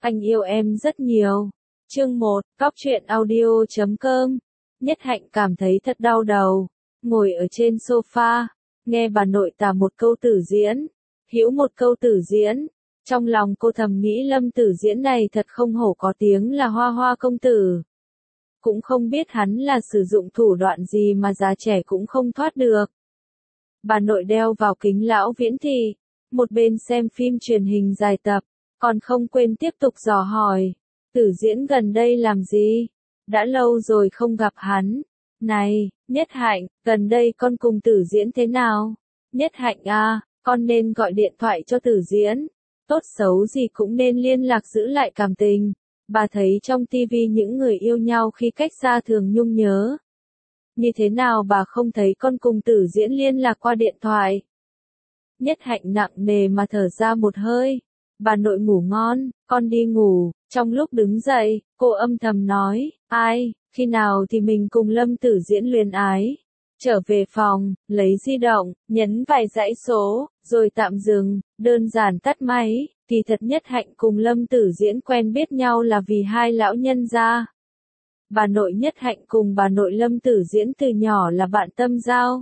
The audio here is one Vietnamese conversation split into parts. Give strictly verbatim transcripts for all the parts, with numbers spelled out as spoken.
Anh yêu em rất nhiều. Chương một, Cóc truyện audio chấm com. Nhất Hạnh cảm thấy thật đau đầu, ngồi ở trên sofa, nghe bà nội tả một câu tử diễn, hữu một câu tử diễn. Trong lòng cô thầm nghĩ Lâm Tử Diễn này thật không hổ có tiếng là Hoa Hoa công tử. Cũng không biết hắn là sử dụng thủ đoạn gì mà già trẻ cũng không thoát được. Bà nội đeo vào kính lão viễn thị, một bên xem phim truyền hình dài tập, còn không quên tiếp tục dò hỏi, Tử Diễn gần đây làm gì? Đã lâu rồi không gặp hắn. Này, Nhất Hạnh, gần đây con cùng Tử Diễn thế nào? Nhất Hạnh à, con nên gọi điện thoại cho Tử Diễn. Tốt xấu gì cũng nên liên lạc giữ lại cảm tình. Bà thấy trong tivi những người yêu nhau khi cách xa thường nhung nhớ. Như thế nào bà không thấy con cùng Tử Diễn liên lạc qua điện thoại? Nhất Hạnh nặng nề mà thở ra một hơi. Bà nội ngủ ngon, con đi ngủ. Trong lúc đứng dậy, cô âm thầm nói, ai, khi nào thì mình cùng Lâm Tử Diễn luyến ái. Trở về phòng, lấy di động, nhấn vài dãy số, rồi tạm dừng, đơn giản tắt máy. Kỳ thật Nhất Hạnh cùng Lâm Tử Diễn quen biết nhau là vì hai lão nhân gia. Bà nội Nhất Hạnh cùng bà nội Lâm Tử Diễn từ nhỏ là bạn tâm giao.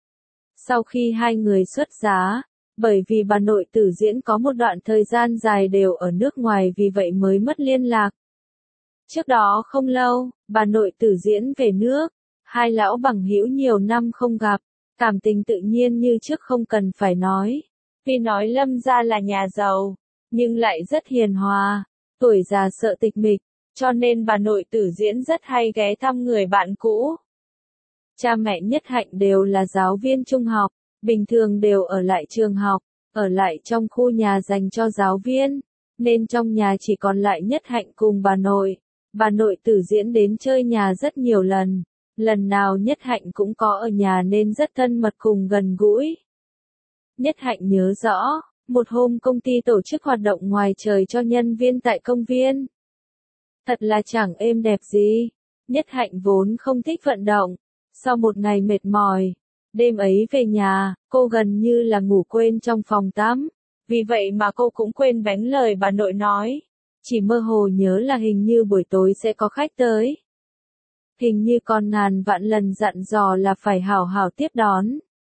Sau khi hai người xuất giá, bởi vì bà nội Tử Diễn có một đoạn thời gian dài đều ở nước ngoài vì vậy mới mất liên lạc. Trước đó không lâu, bà nội Tử Diễn về nước, hai lão bằng hữu nhiều năm không gặp, cảm tình tự nhiên như trước không cần phải nói. Tuy nói Lâm gia là nhà giàu, nhưng lại rất hiền hòa, tuổi già sợ tịch mịch, cho nên bà nội Tử Diễn rất hay ghé thăm người bạn cũ. Cha mẹ Nhất Hạnh đều là giáo viên trung học, bình thường đều ở lại trường học, ở lại trong khu nhà dành cho giáo viên, nên trong nhà chỉ còn lại Nhất Hạnh cùng bà nội. Bà nội Tử Diễn đến chơi nhà rất nhiều lần, lần nào Nhất Hạnh cũng có ở nhà nên rất thân mật cùng gần gũi. Nhất Hạnh nhớ rõ, một hôm công ty tổ chức hoạt động ngoài trời cho nhân viên tại công viên. Thật là chẳng êm đẹp gì. Nhất Hạnh vốn không thích vận động, sau một ngày mệt mỏi, đêm ấy về nhà, cô gần như là ngủ quên trong phòng tắm. Vì vậy mà cô cũng quên bén lời bà nội nói. Chỉ mơ hồ nhớ là hình như buổi tối sẽ có khách tới. Hình như còn ngàn vạn lần dặn dò là phải hảo hảo tiếp đón.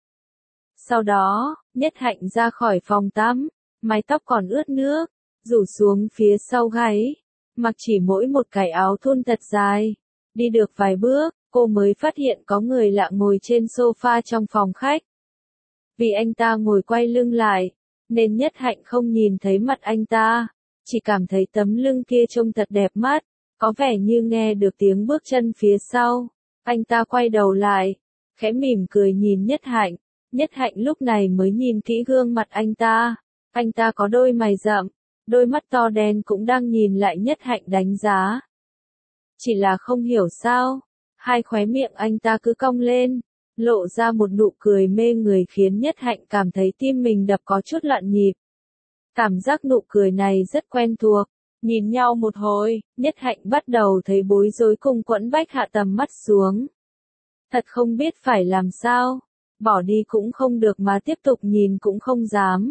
Sau đó, Nhất Hạnh ra khỏi phòng tắm, mái tóc còn ướt nước, rủ xuống phía sau gáy, mặc chỉ mỗi một cái áo thun thật dài. Đi được vài bước, cô mới phát hiện có người lạ ngồi trên sofa trong phòng khách. Vì anh ta ngồi quay lưng lại, nên Nhất Hạnh không nhìn thấy mặt anh ta, chỉ cảm thấy tấm lưng kia trông thật đẹp mắt, có vẻ như nghe được tiếng bước chân phía sau. Anh ta quay đầu lại, khẽ mỉm cười nhìn Nhất Hạnh. Nhất Hạnh lúc này mới nhìn kỹ gương mặt anh ta. Anh ta có đôi mày rậm, đôi mắt to đen cũng đang nhìn lại Nhất Hạnh đánh giá. Chỉ là không hiểu sao, hai khóe miệng anh ta cứ cong lên, lộ ra một nụ cười mê người khiến Nhất Hạnh cảm thấy tim mình đập có chút loạn nhịp. Cảm giác nụ cười này rất quen thuộc. Nhìn nhau một hồi, Nhất Hạnh bắt đầu thấy bối rối cùng quẫn bách hạ tầm mắt xuống. Thật không biết phải làm sao. Bỏ đi cũng không được mà tiếp tục nhìn cũng không dám.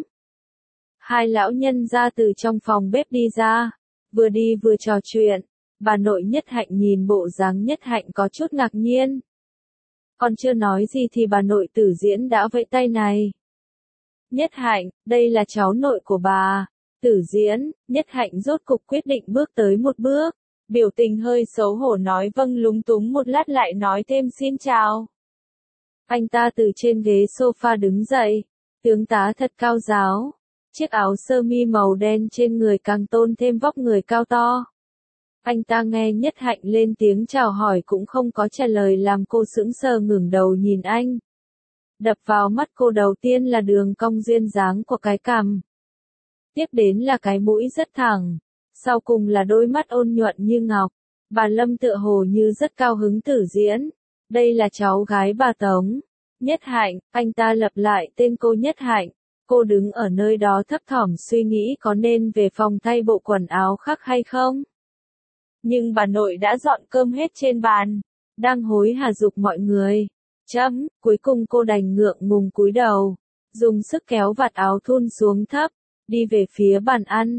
Hai lão nhân ra từ trong phòng bếp đi ra, vừa đi vừa trò chuyện. Bà nội Nhất Hạnh nhìn bộ dáng Nhất Hạnh có chút ngạc nhiên. Còn chưa nói gì thì bà nội Tử Diễn đã vẫy tay này. Nhất Hạnh, đây là cháu nội của bà. Tử Diễn. Nhất Hạnh rốt cục quyết định bước tới một bước, biểu tình hơi xấu hổ nói vâng lúng túng một lát lại nói thêm xin chào. Anh ta từ trên ghế sofa đứng dậy, tướng tá thật cao ráo, chiếc áo sơ mi màu đen trên người càng tôn thêm vóc người cao to. Anh ta nghe Nhất Hạnh lên tiếng chào hỏi cũng không có trả lời làm cô sững sờ ngẩng đầu nhìn anh. Đập vào mắt cô đầu tiên là đường cong duyên dáng của cái cằm. Tiếp đến là cái mũi rất thẳng, sau cùng là đôi mắt ôn nhuận như ngọc. Bà Lâm tựa hồ như rất cao hứng Tử Diễn. Đây là cháu gái bà Tống. Nhất Hạnh, anh ta lặp lại tên cô Nhất Hạnh. Cô đứng ở nơi đó thấp thỏm suy nghĩ có nên về phòng thay bộ quần áo khác hay không. Nhưng bà nội đã dọn cơm hết trên bàn, đang hối hả giục mọi người. Chấm, cuối cùng cô đành ngượng ngùng cúi đầu, dùng sức kéo vạt áo thun xuống thấp, đi về phía bàn ăn.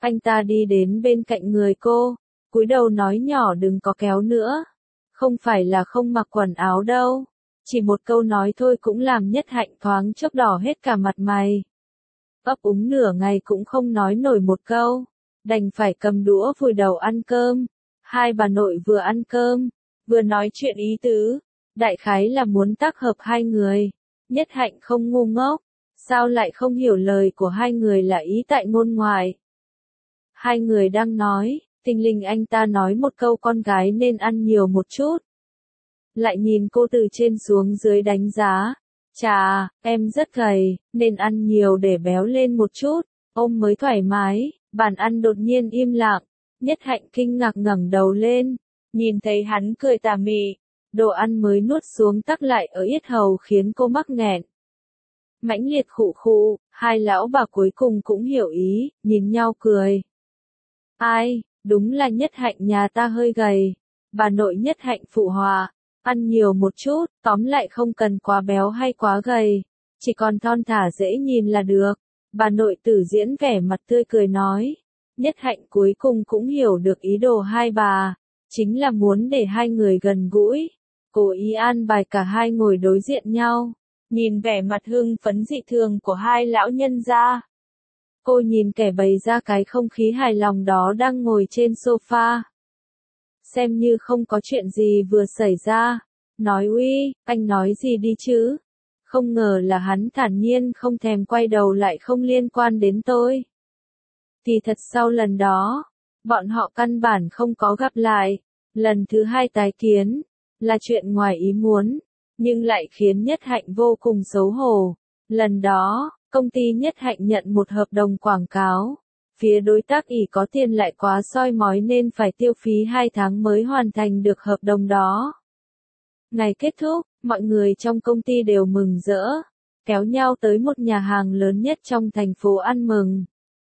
Anh ta đi đến bên cạnh người cô, cúi đầu nói nhỏ đừng có kéo nữa. Không phải là không mặc quần áo đâu. Chỉ một câu nói thôi cũng làm Nhất Hạnh thoáng chốc đỏ hết cả mặt mày. Ấp úng nửa ngày cũng không nói nổi một câu. Đành phải cầm đũa vùi đầu ăn cơm. Hai bà nội vừa ăn cơm, vừa nói chuyện ý tứ. Đại khái là muốn tác hợp hai người. Nhất Hạnh không ngu ngốc. Sao lại không hiểu lời của hai người là ý tại ngôn ngoại. Hai người đang nói, thình lình anh ta nói một câu con gái nên ăn nhiều một chút. Lại nhìn cô từ trên xuống dưới đánh giá. Chà, em rất gầy, nên ăn nhiều để béo lên một chút, ôm mới thoải mái. Bàn ăn đột nhiên im lặng. Nhất Hạnh kinh ngạc ngẩng đầu lên, nhìn thấy hắn cười tà mị. Đồ ăn mới nuốt xuống tắc lại ở yết hầu khiến cô mắc nghẹn. Mãnh liệt khụ khụ, hai lão bà cuối cùng cũng hiểu ý, nhìn nhau cười. Ai, đúng là Nhất Hạnh nhà ta hơi gầy. Bà nội Nhất Hạnh phụ họa, ăn nhiều một chút, tóm lại không cần quá béo hay quá gầy, chỉ còn thon thả dễ nhìn là được. Bà nội Tử Diễn vẻ mặt tươi cười nói. Nhất Hạnh cuối cùng cũng hiểu được ý đồ hai bà, chính là muốn để hai người gần gũi. Cố ý an bài cả hai ngồi đối diện nhau, nhìn vẻ mặt hưng phấn dị thường của hai lão nhân gia. Cô nhìn kẻ bày ra cái không khí hài lòng đó đang ngồi trên sofa. Xem như không có chuyện gì vừa xảy ra. Nói uy, anh nói gì đi chứ? Không ngờ là hắn thản nhiên không thèm quay đầu lại không liên quan đến tôi. Thì thật sau lần đó, bọn họ căn bản không có gặp lại. Lần thứ hai tái kiến, là chuyện ngoài ý muốn, nhưng lại khiến Nhất Hạnh vô cùng xấu hổ. Lần đó, công ty Nhất Hạnh nhận một hợp đồng quảng cáo. Phía đối tác ỷ có tiền lại quá soi mói nên phải tiêu phí hai tháng mới hoàn thành được hợp đồng đó. Ngày kết thúc, mọi người trong công ty đều mừng rỡ, kéo nhau tới một nhà hàng lớn nhất trong thành phố ăn mừng.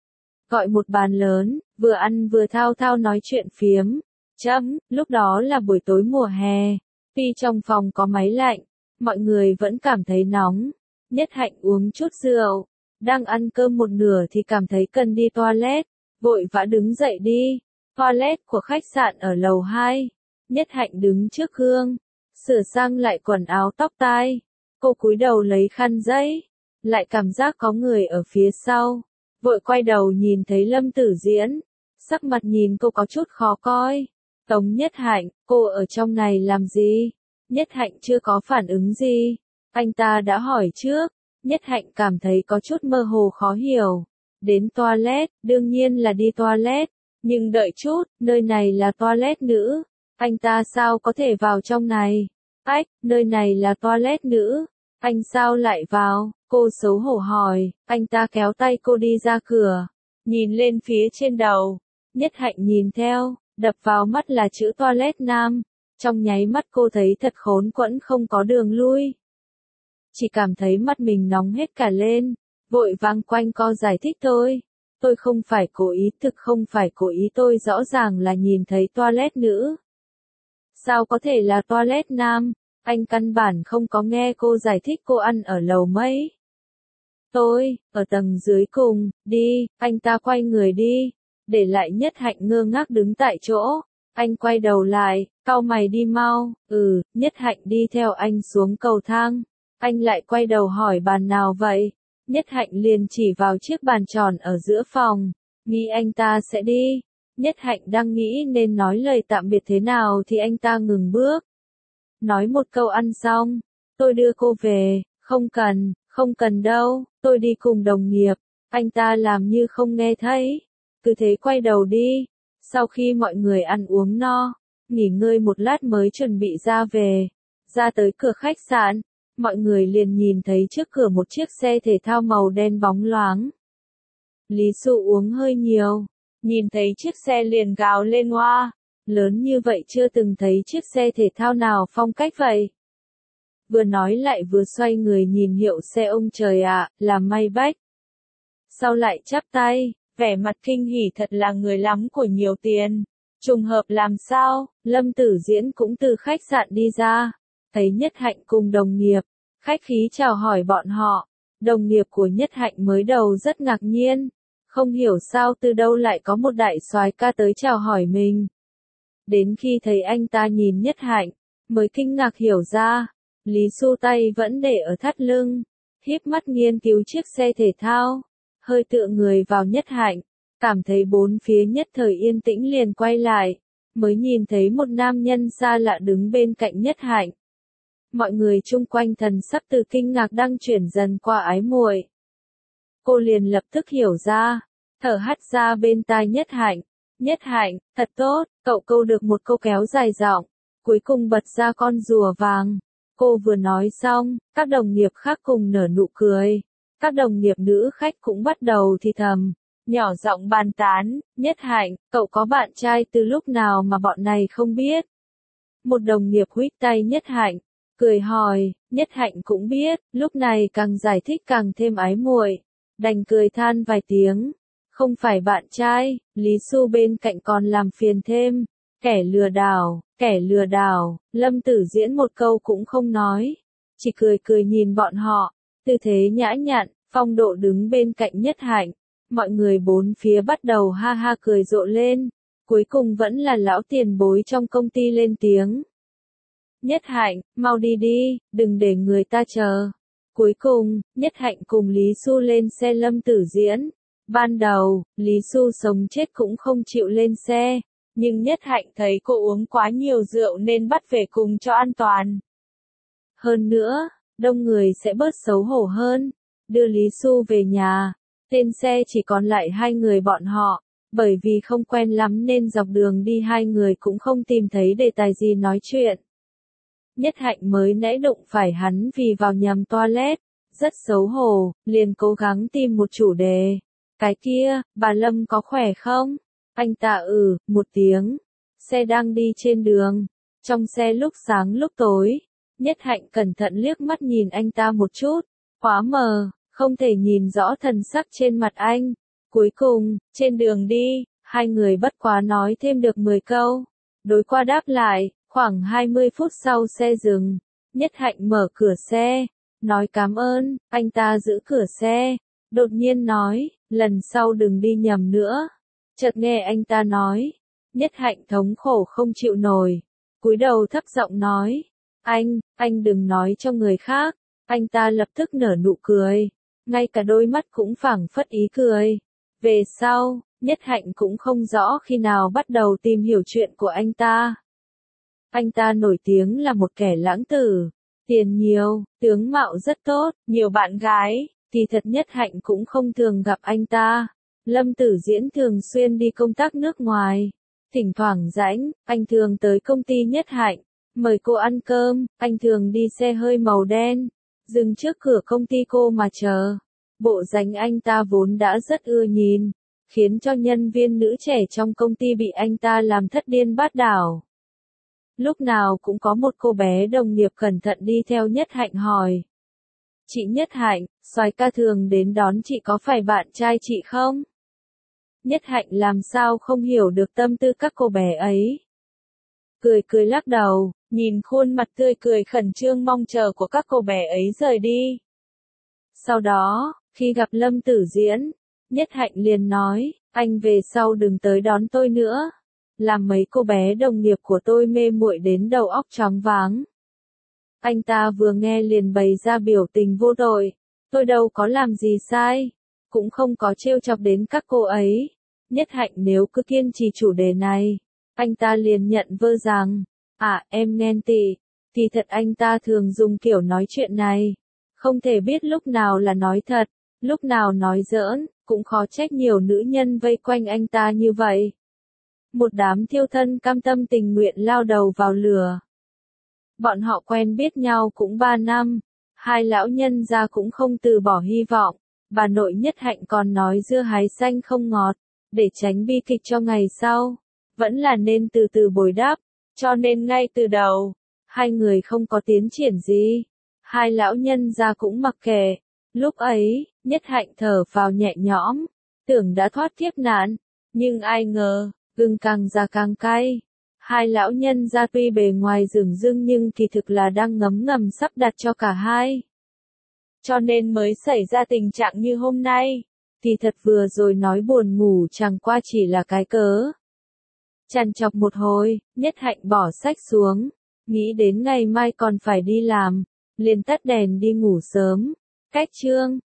Gọi một bàn lớn, vừa ăn vừa thao thao nói chuyện phiếm. Chấm, lúc đó là buổi tối mùa hè. Tuy trong phòng có máy lạnh, mọi người vẫn cảm thấy nóng. Nhất Hạnh uống chút rượu, đang ăn cơm một nửa thì cảm thấy cần đi toilet, vội vã đứng dậy đi. Toilet của khách sạn ở lầu hai. Nhất Hạnh đứng trước gương, sửa sang lại quần áo tóc tai. Cô cúi đầu lấy khăn giấy, lại cảm giác có người ở phía sau. Vội quay đầu nhìn thấy Lâm Tử Diễn, sắc mặt nhìn cô có chút khó coi. Tống Nhất Hạnh, cô ở trong này làm gì? Nhất Hạnh chưa có phản ứng gì. Anh ta đã hỏi trước. Nhất Hạnh cảm thấy có chút mơ hồ khó hiểu. Đến toilet, đương nhiên là đi toilet. Nhưng đợi chút, nơi này là toilet nữ. Anh ta sao có thể vào trong này? Ách, nơi này là toilet nữ. Anh sao lại vào? Cô xấu hổ hỏi. Anh ta kéo tay cô đi ra cửa. Nhìn lên phía trên đầu. Nhất Hạnh nhìn theo. Đập vào mắt là chữ toilet nam. Trong nháy mắt cô thấy thật khốn quẫn không có đường lui. Chỉ cảm thấy mắt mình nóng hết cả lên. Vội vàng quanh co giải thích thôi. Tôi không phải cố ý, thực không phải cố ý, tôi rõ ràng là nhìn thấy toilet nữ. Sao có thể là toilet nam? Anh căn bản không có nghe cô giải thích, cô ăn ở lầu mấy. Tôi, ở tầng dưới cùng, đi, anh ta quay người đi. Để lại Nhất Hạnh ngơ ngác đứng tại chỗ. Anh quay đầu lại, cau mày đi mau. Ừ, Nhất Hạnh đi theo anh xuống cầu thang. Anh lại quay đầu hỏi bàn nào vậy? Nhất Hạnh liền chỉ vào chiếc bàn tròn ở giữa phòng. Nghĩ anh ta sẽ đi. Nhất Hạnh đang nghĩ nên nói lời tạm biệt thế nào thì anh ta ngừng bước. Nói một câu ăn xong. Tôi đưa cô về. Không cần, không cần đâu, tôi đi cùng đồng nghiệp. Anh ta làm như không nghe thấy. Cứ thế quay đầu đi. Sau khi mọi người ăn uống no, nghỉ ngơi một lát mới chuẩn bị ra về. Ra tới cửa khách sạn, mọi người liền nhìn thấy trước cửa một chiếc xe thể thao màu đen bóng loáng. Lý Sụ uống hơi nhiều, nhìn thấy chiếc xe liền gào lên oa, lớn như vậy chưa từng thấy chiếc xe thể thao nào phong cách vậy. Vừa nói lại vừa xoay người nhìn hiệu xe, ông trời ạ, là Maybach. Sau lại chắp tay, vẻ mặt kinh hỉ, thật là người lắm của nhiều tiền. Trùng hợp làm sao? Lâm Tử Diễn cũng từ khách sạn đi ra, thấy Nhất Hạnh cùng đồng nghiệp, khách khí chào hỏi bọn họ. Đồng nghiệp của Nhất Hạnh mới đầu rất ngạc nhiên, Không hiểu sao từ đâu lại có một đại soái ca tới chào hỏi mình. Đến khi thấy anh ta nhìn Nhất Hạnh, mới kinh ngạc hiểu ra, Lý Xu tay vẫn để ở thắt lưng, híp mắt nghiên cứu chiếc xe thể thao, hơi tựa người vào Nhất Hạnh, cảm thấy bốn phía nhất thời yên tĩnh liền quay lại, mới nhìn thấy một nam nhân xa lạ đứng bên cạnh Nhất Hạnh. Mọi người chung quanh thần sắc từ kinh ngạc đang chuyển dần qua ái muội. Cô liền lập tức hiểu ra, thở hắt ra bên tai Nhất Hạnh. Nhất Hạnh, thật tốt, cậu câu được một câu kéo dài giọng, cuối cùng bật ra con rùa vàng. Cô vừa nói xong, các đồng nghiệp khác cùng nở nụ cười. Các đồng nghiệp nữ khách cũng bắt đầu thì thầm, nhỏ giọng bàn tán, Nhất Hạnh, cậu có bạn trai từ lúc nào mà bọn này không biết. Một đồng nghiệp huých tay Nhất Hạnh, cười hỏi, Nhất Hạnh cũng biết, lúc này càng giải thích càng thêm ái muội, đành cười than vài tiếng. Không phải bạn trai, Lý Xu bên cạnh còn làm phiền thêm, kẻ lừa đảo, kẻ lừa đảo, Lâm Tử Diễn một câu cũng không nói, chỉ cười cười nhìn bọn họ, tư thế nhã nhặn, phong độ đứng bên cạnh Nhất Hạnh, mọi người bốn phía bắt đầu ha ha cười rộ lên, cuối cùng vẫn là lão tiền bối trong công ty lên tiếng. Nhất Hạnh, mau đi đi, đừng để người ta chờ. Cuối cùng, Nhất Hạnh cùng Lý Xu lên xe Lâm Tử Diễn. Ban đầu, Lý Xu sống chết cũng không chịu lên xe, nhưng Nhất Hạnh thấy cô uống quá nhiều rượu nên bắt về cùng cho an toàn. Hơn nữa, đông người sẽ bớt xấu hổ hơn, đưa Lý Xu về nhà, trên xe chỉ còn lại hai người bọn họ, bởi vì không quen lắm nên dọc đường đi hai người cũng không tìm thấy đề tài gì nói chuyện. Nhất Hạnh mới nãy đụng phải hắn vì vào nhầm toilet, rất xấu hổ, liền cố gắng tìm một chủ đề. Cái kia, bà Lâm có khỏe không? Anh ta ừ, một tiếng. Xe đang đi trên đường. Trong xe lúc sáng lúc tối. Nhất Hạnh cẩn thận liếc mắt nhìn anh ta một chút. Quá mờ, không thể nhìn rõ thần sắc trên mặt anh. Cuối cùng, trên đường đi, hai người bất quá nói thêm được mười câu. Đối qua đáp lại, khoảng hai mươi phút sau xe dừng. Nhất Hạnh mở cửa xe. Nói cảm ơn, anh ta giữ cửa xe. Đột nhiên nói, lần sau đừng đi nhầm nữa. Chợt nghe anh ta nói, Nhất Hạnh thống khổ không chịu nổi. Cúi đầu thấp giọng nói, anh, anh đừng nói cho người khác. Anh ta lập tức nở nụ cười, ngay cả đôi mắt cũng phảng phất ý cười. Về sau, Nhất Hạnh cũng không rõ khi nào bắt đầu tìm hiểu chuyện của anh ta. Anh ta nổi tiếng là một kẻ lãng tử, tiền nhiều, tướng mạo rất tốt, nhiều bạn gái. Thì thật Nhất Hạnh cũng không thường gặp anh ta. Lâm Tử Diễn thường xuyên đi công tác nước ngoài. Thỉnh thoảng rảnh, anh thường tới công ty Nhất Hạnh, mời cô ăn cơm, anh thường đi xe hơi màu đen, dừng trước cửa công ty cô mà chờ. Bộ dáng anh ta vốn đã rất ưa nhìn, khiến cho nhân viên nữ trẻ trong công ty bị anh ta làm thất điên bát đảo. Lúc nào cũng có một cô bé đồng nghiệp cẩn thận đi theo Nhất Hạnh hỏi. Chị Nhất Hạnh, soái ca thường đến đón chị có phải bạn trai chị không? Nhất Hạnh làm sao không hiểu được tâm tư các cô bé ấy. Cười cười lắc đầu, nhìn khuôn mặt tươi cười khẩn trương mong chờ của các cô bé ấy rời đi. Sau đó, khi gặp Lâm Tử Diễn, Nhất Hạnh liền nói, anh về sau đừng tới đón tôi nữa. Làm mấy cô bé đồng nghiệp của tôi mê muội đến đầu óc choáng váng. Anh ta vừa nghe liền bày ra biểu tình vô tội, tôi đâu có làm gì sai, cũng không có trêu chọc đến các cô ấy. Nhất Hạnh nếu cứ kiên trì chủ đề này, anh ta liền nhận vơ rằng, à em ghen tị, thì thật anh ta thường dùng kiểu nói chuyện này, không thể biết lúc nào là nói thật, lúc nào nói giỡn, cũng khó trách nhiều nữ nhân vây quanh anh ta như vậy. Một đám thiêu thân cam tâm tình nguyện lao đầu vào lửa. Bọn họ quen biết nhau cũng ba năm, hai lão nhân gia cũng không từ bỏ hy vọng, bà nội Nhất Hạnh còn nói dưa hái xanh không ngọt, để tránh bi kịch cho ngày sau, vẫn là nên từ từ bồi đắp, cho nên ngay từ đầu, hai người không có tiến triển gì, hai lão nhân gia cũng mặc kệ, lúc ấy, Nhất Hạnh thở vào nhẹ nhõm, tưởng đã thoát kiếp nạn, nhưng ai ngờ, gừng càng già càng cay. Hai lão nhân gia tuy bề ngoài dửng dưng nhưng kỳ thực là đang ngấm ngầm sắp đặt cho cả hai. Cho nên mới xảy ra tình trạng như hôm nay. Thì thật vừa rồi nói buồn ngủ chẳng qua chỉ là cái cớ. Chằn chọc một hồi, Nhất Hạnh bỏ sách xuống, nghĩ đến ngày mai còn phải đi làm, liền tắt đèn đi ngủ sớm. Cách chương